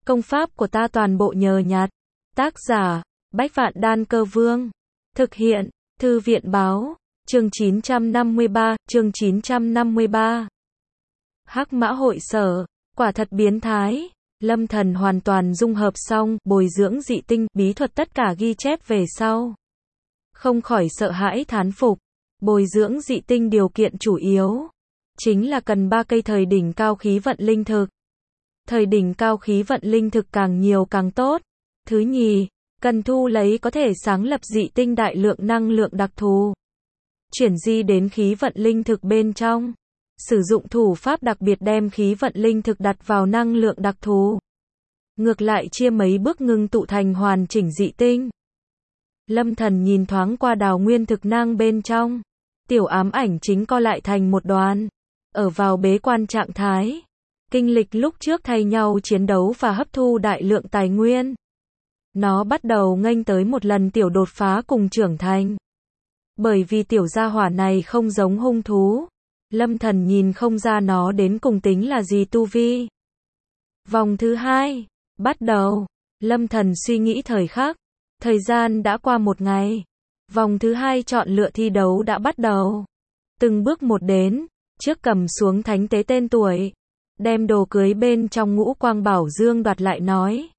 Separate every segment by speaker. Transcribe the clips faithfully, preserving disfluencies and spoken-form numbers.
Speaker 1: Công pháp của ta toàn bộ nhờ nhặt. Tác giả, Bách Vạn Đan Cơ Vương. Thực hiện, Thư viện Báo. Chương chín trăm năm mươi ba, chương chín trăm năm mươi ba. Hắc Mã Hội Sở, quả thật biến thái. Lâm Thần hoàn toàn dung hợp xong, bồi dưỡng dị tinh, bí thuật tất cả ghi chép về sau. Không khỏi sợ hãi thán phục. Bồi dưỡng dị tinh điều kiện chủ yếu chính là cần ba cây thời đỉnh cao khí vận linh thực. Thời đỉnh cao khí vận linh thực càng nhiều càng tốt. Thứ nhì, cần thu lấy có thể sáng lập dị tinh đại lượng năng lượng đặc thù. Chuyển di đến khí vận linh thực bên trong. Sử dụng thủ pháp đặc biệt đem khí vận linh thực đặt vào năng lượng đặc thù. Ngược lại chia mấy bước ngưng tụ thành hoàn chỉnh dị tinh. Lâm Thần nhìn thoáng qua đào nguyên thực nang bên trong. Tiểu ám ảnh chính co lại thành một đoàn. Ở vào bế quan trạng thái. Kinh lịch lúc trước thay nhau chiến đấu và hấp thu đại lượng tài nguyên. Nó bắt đầu nghênh tới một lần tiểu đột phá cùng trưởng thành. Bởi vì tiểu gia hỏa này không giống hung thú. Lâm Thần nhìn không ra nó đến cùng tính là gì tu vi. Vòng thứ hai. Bắt đầu. Lâm Thần suy nghĩ thời khắc. Thời gian đã qua một ngày. Vòng thứ hai chọn lựa thi đấu đã bắt đầu. Từng bước một đến. Trước cầm xuống thánh tế tên tuổi. Đem đồ cưới bên trong Ngũ Quang Bảo Dương đoạt lại nói.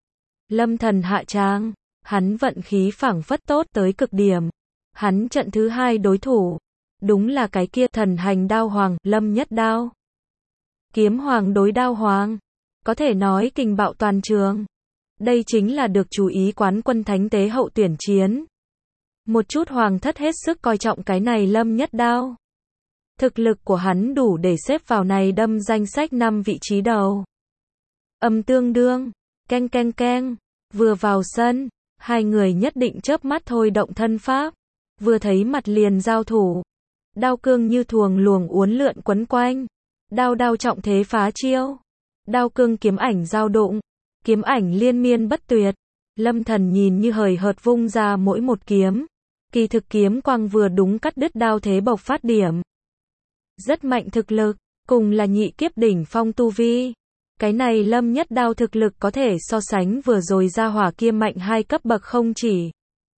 Speaker 1: Lâm Thần hạ tràng. Hắn vận khí phảng phất tốt tới cực điểm. Hắn trận thứ hai đối thủ. Đúng là cái kia thần hành đao hoàng, Lâm Nhất Đao. Kiếm hoàng đối đao hoàng. Có thể nói kình bạo toàn trường. Đây chính là được chú ý quán quân thánh tế hậu tuyển chiến. Một chút hoàng thất hết sức coi trọng cái này Lâm Nhất Đao. Thực lực của hắn đủ để xếp vào này đâm danh sách năm vị trí đầu. Âm tương đương, keng keng keng, vừa vào sân, hai người nhất định chớp mắt thôi động thân pháp, vừa thấy mặt liền giao thủ. Đao cương như thuồng luồng uốn lượn quấn quanh, đao đao trọng thế phá chiêu. Đao cương kiếm ảnh giao đụng, kiếm ảnh liên miên bất tuyệt. Lâm Thần nhìn như hời hợt vung ra mỗi một kiếm, kỳ thực kiếm quang vừa đúng cắt đứt đao thế bộc phát điểm. Rất mạnh thực lực, cùng là nhị kiếp đỉnh phong tu vi. Cái này Lâm Nhất Đao thực lực có thể so sánh vừa rồi ra hỏa kia mạnh hai cấp bậc không chỉ.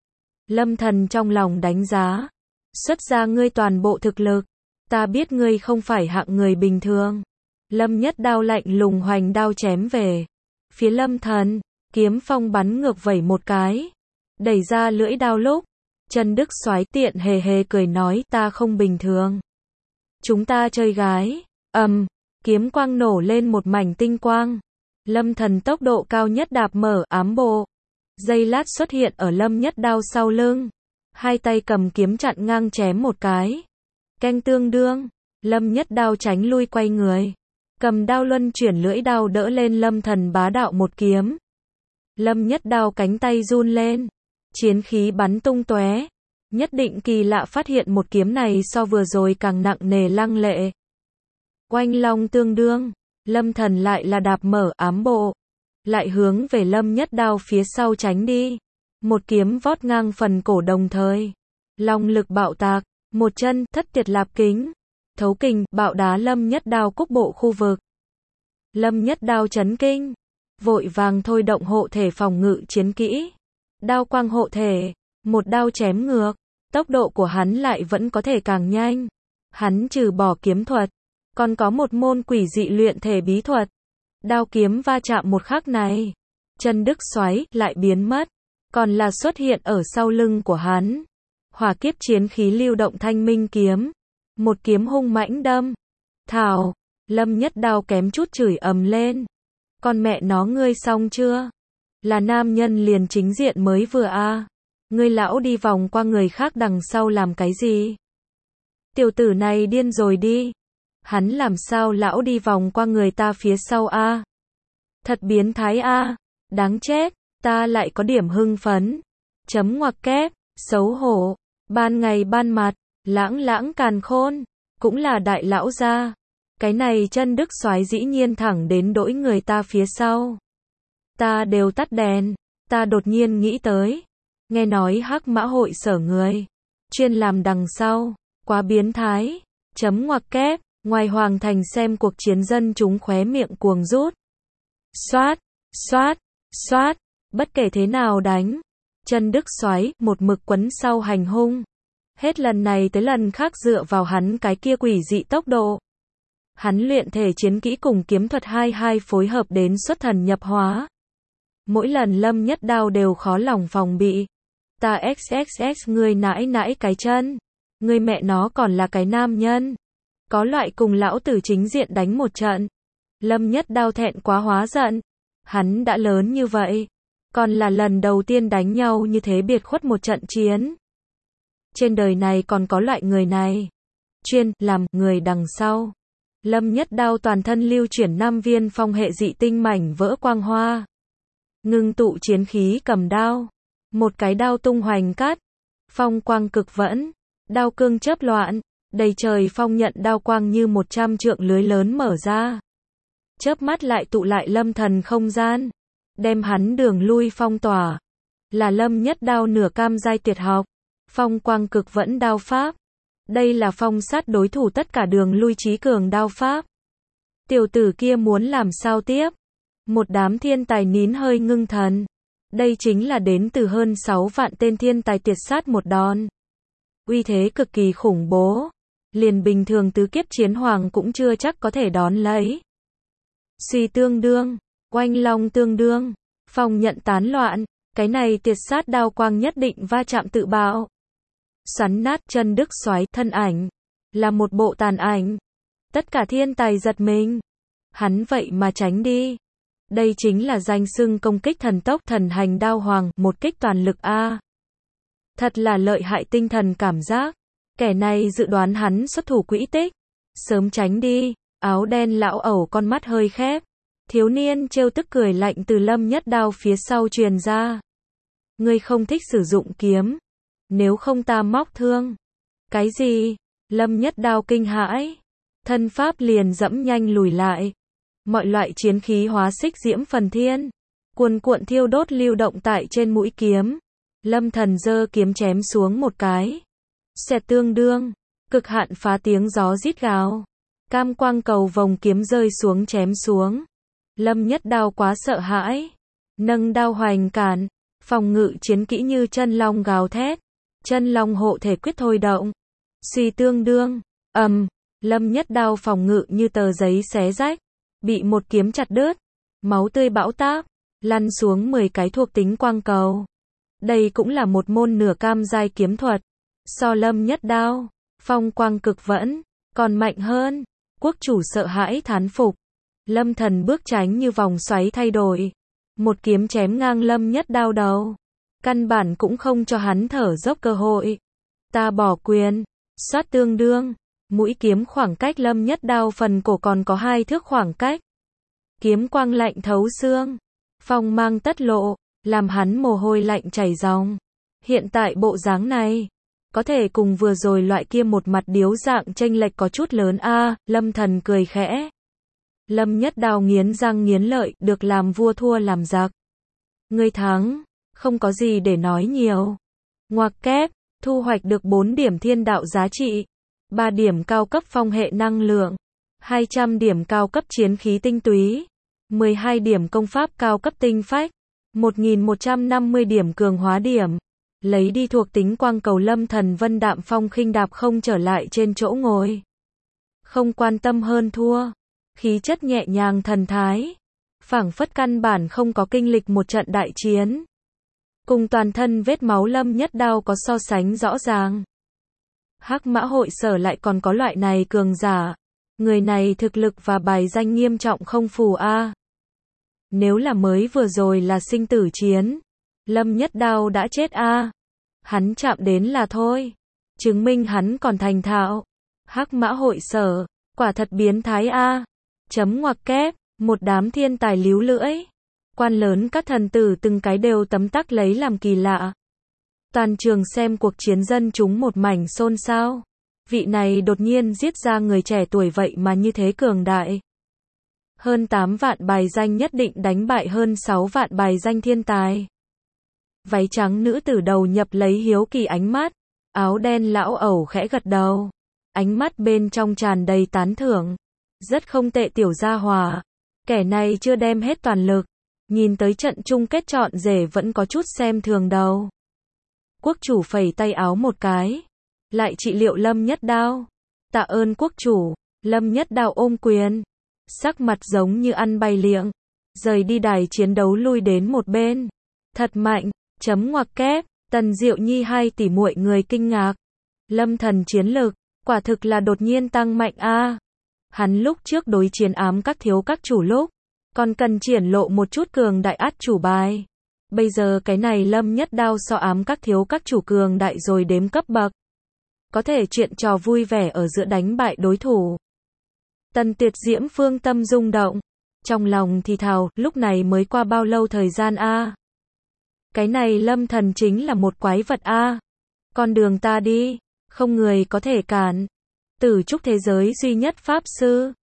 Speaker 1: Lâm Thần trong lòng đánh giá. Xuất ra ngươi toàn bộ thực lực. Ta biết ngươi không phải hạng người bình thường. Lâm Nhất Đao lạnh lùng hoành đao chém về. Phía Lâm Thần, kiếm phong bắn ngược vẩy một cái. Đẩy ra lưỡi đao lúc. Trần Đức Soái tiện hề hề cười nói ta không bình thường. Chúng ta chơi gái. Ầm, um, kiếm quang nổ lên một mảnh tinh quang. Lâm Thần tốc độ cao nhất đạp mở ám bộ. Giây lát xuất hiện ở Lâm Nhất Đao sau lưng. Hai tay cầm kiếm chặn ngang chém một cái. Canh tương đương. Lâm Nhất Đao tránh lui quay người. Cầm đao luân chuyển lưỡi đao đỡ lên Lâm Thần bá đạo một kiếm. Lâm Nhất Đao cánh tay run lên. Chiến khí bắn tung tóe. Nhất định kỳ lạ phát hiện một kiếm này so vừa rồi càng nặng nề lăng lệ. Oanh long tương đương. Lâm Thần lại là đạp mở ám bộ. Lại hướng về Lâm Nhất Đao phía sau tránh đi. Một kiếm vót ngang phần cổ đồng thời. Long lực bạo tạc. Một chân thất tiệt lạp kính. Thấu kình bạo đá Lâm Nhất Đao cúc bộ khu vực. Lâm Nhất Đao chấn kinh. Vội vàng thôi động hộ thể phòng ngự chiến kỹ. Đao quang hộ thể. Một đao chém ngược. Tốc độ của hắn lại vẫn có thể càng nhanh. Hắn trừ bỏ kiếm thuật. Còn có một môn quỷ dị luyện thể bí thuật. Đao kiếm va chạm một khắc này. Trần Đức Soái lại biến mất. Còn là xuất hiện ở sau lưng của hắn. Hỏa kiếp chiến khí lưu động thanh minh kiếm. Một kiếm hung mãnh đâm. Thảo. Lâm Nhất Đao kém chút chửi ầm lên. Con mẹ nó ngươi xong chưa? Là nam nhân liền chính diện mới vừa a. À. Ngươi lão đi vòng qua người khác đằng sau làm cái gì? Tiểu tử này điên rồi đi. Hắn làm sao lão đi vòng qua người ta phía sau a? À? Thật biến thái a. À. Đáng chết, ta lại có điểm hưng phấn. Chấm ngoặc kép, xấu hổ. Ban ngày ban mặt, lãng lãng càn khôn, cũng là đại lão gia. Cái này Chân Đức Soái dĩ nhiên thẳng đến đỗi người ta phía sau. Ta đều tắt đèn, ta đột nhiên nghĩ tới. Nghe nói Hắc Mã Hội Sở người chuyên làm đằng sau, quá biến thái. Chấm ngoặc kép, ngoài hoàng thành xem cuộc chiến dân chúng khóe miệng cuồng rút. Xoát, Xoát, xoát, bất kể thế nào đánh. Chân Đức Soái một mực quấn sau hành hung. Hết lần này tới lần khác dựa vào hắn cái kia quỷ dị tốc độ. Hắn luyện thể chiến kỹ cùng kiếm thuật hai hai phối hợp đến xuất thần nhập hóa. Mỗi lần Lâm Nhất Đao đều khó lòng phòng bị. Ta xxx ngươi nãi nãi cái chân. Ngươi mẹ nó còn là cái nam nhân. Có loại cùng lão tử chính diện đánh một trận. Lâm Nhất Đao thẹn quá hóa giận. Hắn đã lớn như vậy. Còn là lần đầu tiên đánh nhau như thế biệt khuất một trận chiến. Trên đời này còn có loại người này. Chuyên làm người đằng sau. Lâm Nhất Đao toàn thân lưu chuyển năm viên phong hệ dị tinh mảnh vỡ quang hoa. Ngưng tụ chiến khí cầm đao. Một cái đao tung hoành cát. Phong quang cực vẫn. Đao cương chớp loạn. Đầy trời phong nhận đao quang như một trăm trượng lưới lớn mở ra. Chớp mắt lại tụ lại lâm thần không gian. Đem hắn đường lui phong tỏa. Là Lâm Nhất Đao nửa cam giai tuyệt học. Phong quang cực vẫn đao pháp. Đây là phong sát đối thủ tất cả đường lui trí cường đao pháp. Tiểu tử kia muốn làm sao tiếp? Một đám thiên tài nín hơi ngưng thần. Đây chính là đến từ hơn sáu vạn tên thiên tài tuyệt sát một đòn. Uy thế cực kỳ khủng bố. Liền bình thường tứ kiếp chiến hoàng cũng chưa chắc có thể đón lấy. Suy tương đương, oanh long tương đương, phong nhận tán loạn, cái này tuyệt sát đao quang nhất định va chạm tự bạo. Xoắn nát Chân Đức Soái thân ảnh, là một bộ tàn ảnh. Tất cả thiên tài giật mình. Hắn vậy mà tránh đi. Đây chính là danh xưng công kích thần tốc thần hành đao hoàng, một kích toàn lực a. Thật là lợi hại tinh thần cảm giác. Kẻ này dự đoán hắn xuất thủ quỹ tích. Sớm tránh đi. Áo đen lão ẩu con mắt hơi khép. Thiếu niên trêu tức cười lạnh từ Lâm Nhất Đao phía sau truyền ra. Ngươi không thích sử dụng kiếm. Nếu không ta móc thương. Cái gì? Lâm Nhất Đao kinh hãi. Thân pháp liền dẫm nhanh lùi lại. Mọi loại chiến khí hóa xích diễm phần thiên. Cuồn cuộn thiêu đốt lưu động tại trên mũi kiếm. Lâm thần giơ kiếm chém xuống một cái. Xẹt tương đương. Cực hạn phá tiếng gió rít gào. Cam quang cầu vòng kiếm rơi xuống chém xuống. Lâm Nhất Đao quá sợ hãi. Nâng đao hoành cản. Phòng ngự chiến kỹ như chân long gào thét. Chân long hộ thể quyết thôi động. Suy tương đương. Ầm. Lâm Nhất Đao phòng ngự như tờ giấy xé rách. Bị một kiếm chặt đứt. Máu tươi bão táp. Lăn xuống mười cái thuộc tính quang cầu. Đây cũng là một môn nửa cam giai kiếm thuật. So Lâm Nhất Đao, phong quang cực vẫn, còn mạnh hơn. Quốc chủ sợ hãi thán phục. Lâm thần bước tránh như vòng xoáy thay đổi. Một kiếm chém ngang Lâm Nhất Đao đầu. Căn bản cũng không cho hắn thở dốc cơ hội. Ta bỏ quyền. Xoát tương đương. Mũi kiếm khoảng cách Lâm Nhất Đao phần cổ còn có hai thước khoảng cách. Kiếm quang lạnh thấu xương. Phong mang tất lộ. Làm hắn mồ hôi lạnh chảy ròng. Hiện tại bộ dáng này. Có thể cùng vừa rồi loại kia một mặt điếu dạng chênh lệch có chút lớn a. À, Lâm thần cười khẽ. Lâm Nhất Đao nghiến răng nghiến lợi, được làm vua thua làm giặc. Ngươi thắng, không có gì để nói nhiều. Ngoặc kép, thu hoạch được bốn điểm thiên đạo giá trị, ba điểm cao cấp phong hệ năng lượng, hai trăm điểm cao cấp chiến khí tinh túy, mười hai điểm công pháp cao cấp tinh phách, một nghìn một trăm năm mươi điểm cường hóa điểm. Lấy đi thuộc tính quang cầu. Lâm thần vân đạm phong khinh đạp không trở lại trên chỗ ngồi. Không quan tâm hơn thua. Khí chất nhẹ nhàng thần thái. Phảng phất căn bản không có kinh lịch một trận đại chiến. Cùng toàn thân vết máu Lâm Nhất Đao có so sánh rõ ràng. Hắc Mã hội sở lại còn có loại này cường giả. Người này thực lực và bài danh nghiêm trọng không phù a. Nếu là mới vừa rồi là sinh tử chiến, Lâm Nhất Đao đã chết a. Hắn chạm đến là thôi. Chứng minh hắn còn thành thạo. Hắc Mã hội sở, quả thật biến thái a. Chấm ngoặc kép, một đám thiên tài líu lưỡi. Quan lớn các thần tử từng cái đều tấm tắc lấy làm kỳ lạ. Toàn trường xem cuộc chiến dân chúng một mảnh xôn xao. Vị này đột nhiên giết ra người trẻ tuổi vậy mà như thế cường đại. Hơn tám vạn bài danh nhất định đánh bại hơn sáu vạn bài danh thiên tài. Váy trắng nữ tử đầu nhập lấy hiếu kỳ ánh mắt. Áo đen lão ẩu khẽ gật đầu. Ánh mắt bên trong tràn đầy tán thưởng. Rất không tệ tiểu gia hỏa. Kẻ này chưa đem hết toàn lực. Nhìn tới trận chung kết chọn rể vẫn có chút xem thường đầu. Quốc chủ phẩy tay áo một cái. Lại trị liệu Lâm Nhất Đao. Tạ ơn quốc chủ. Lâm Nhất Đao ôm quyền. Sắc mặt giống như ăn bay liệng. Rời đi đài chiến đấu lui đến một bên. Thật mạnh. Chấm ngoặc kép. Tần Diệu Nhi hai tỷ muội người kinh ngạc. Lâm Thần chiến lực. Quả thực là đột nhiên tăng mạnh a. Hắn lúc trước đối chiến ám các thiếu các chủ lúc. Còn cần triển lộ một chút cường đại át chủ bài. Bây giờ cái này Lâm Nhất Đao so ám các thiếu các chủ cường đại rồi đếm cấp bậc. Có thể chuyện trò vui vẻ ở giữa đánh bại đối thủ. Tần Tuyệt Diễm phương tâm rung động. Trong lòng thì thào, lúc này mới qua bao lâu thời gian a? Cái này Lâm Thần chính là một quái vật a. Con đường ta đi, không người có thể cản. Tử trúc thế giới duy nhất pháp sư.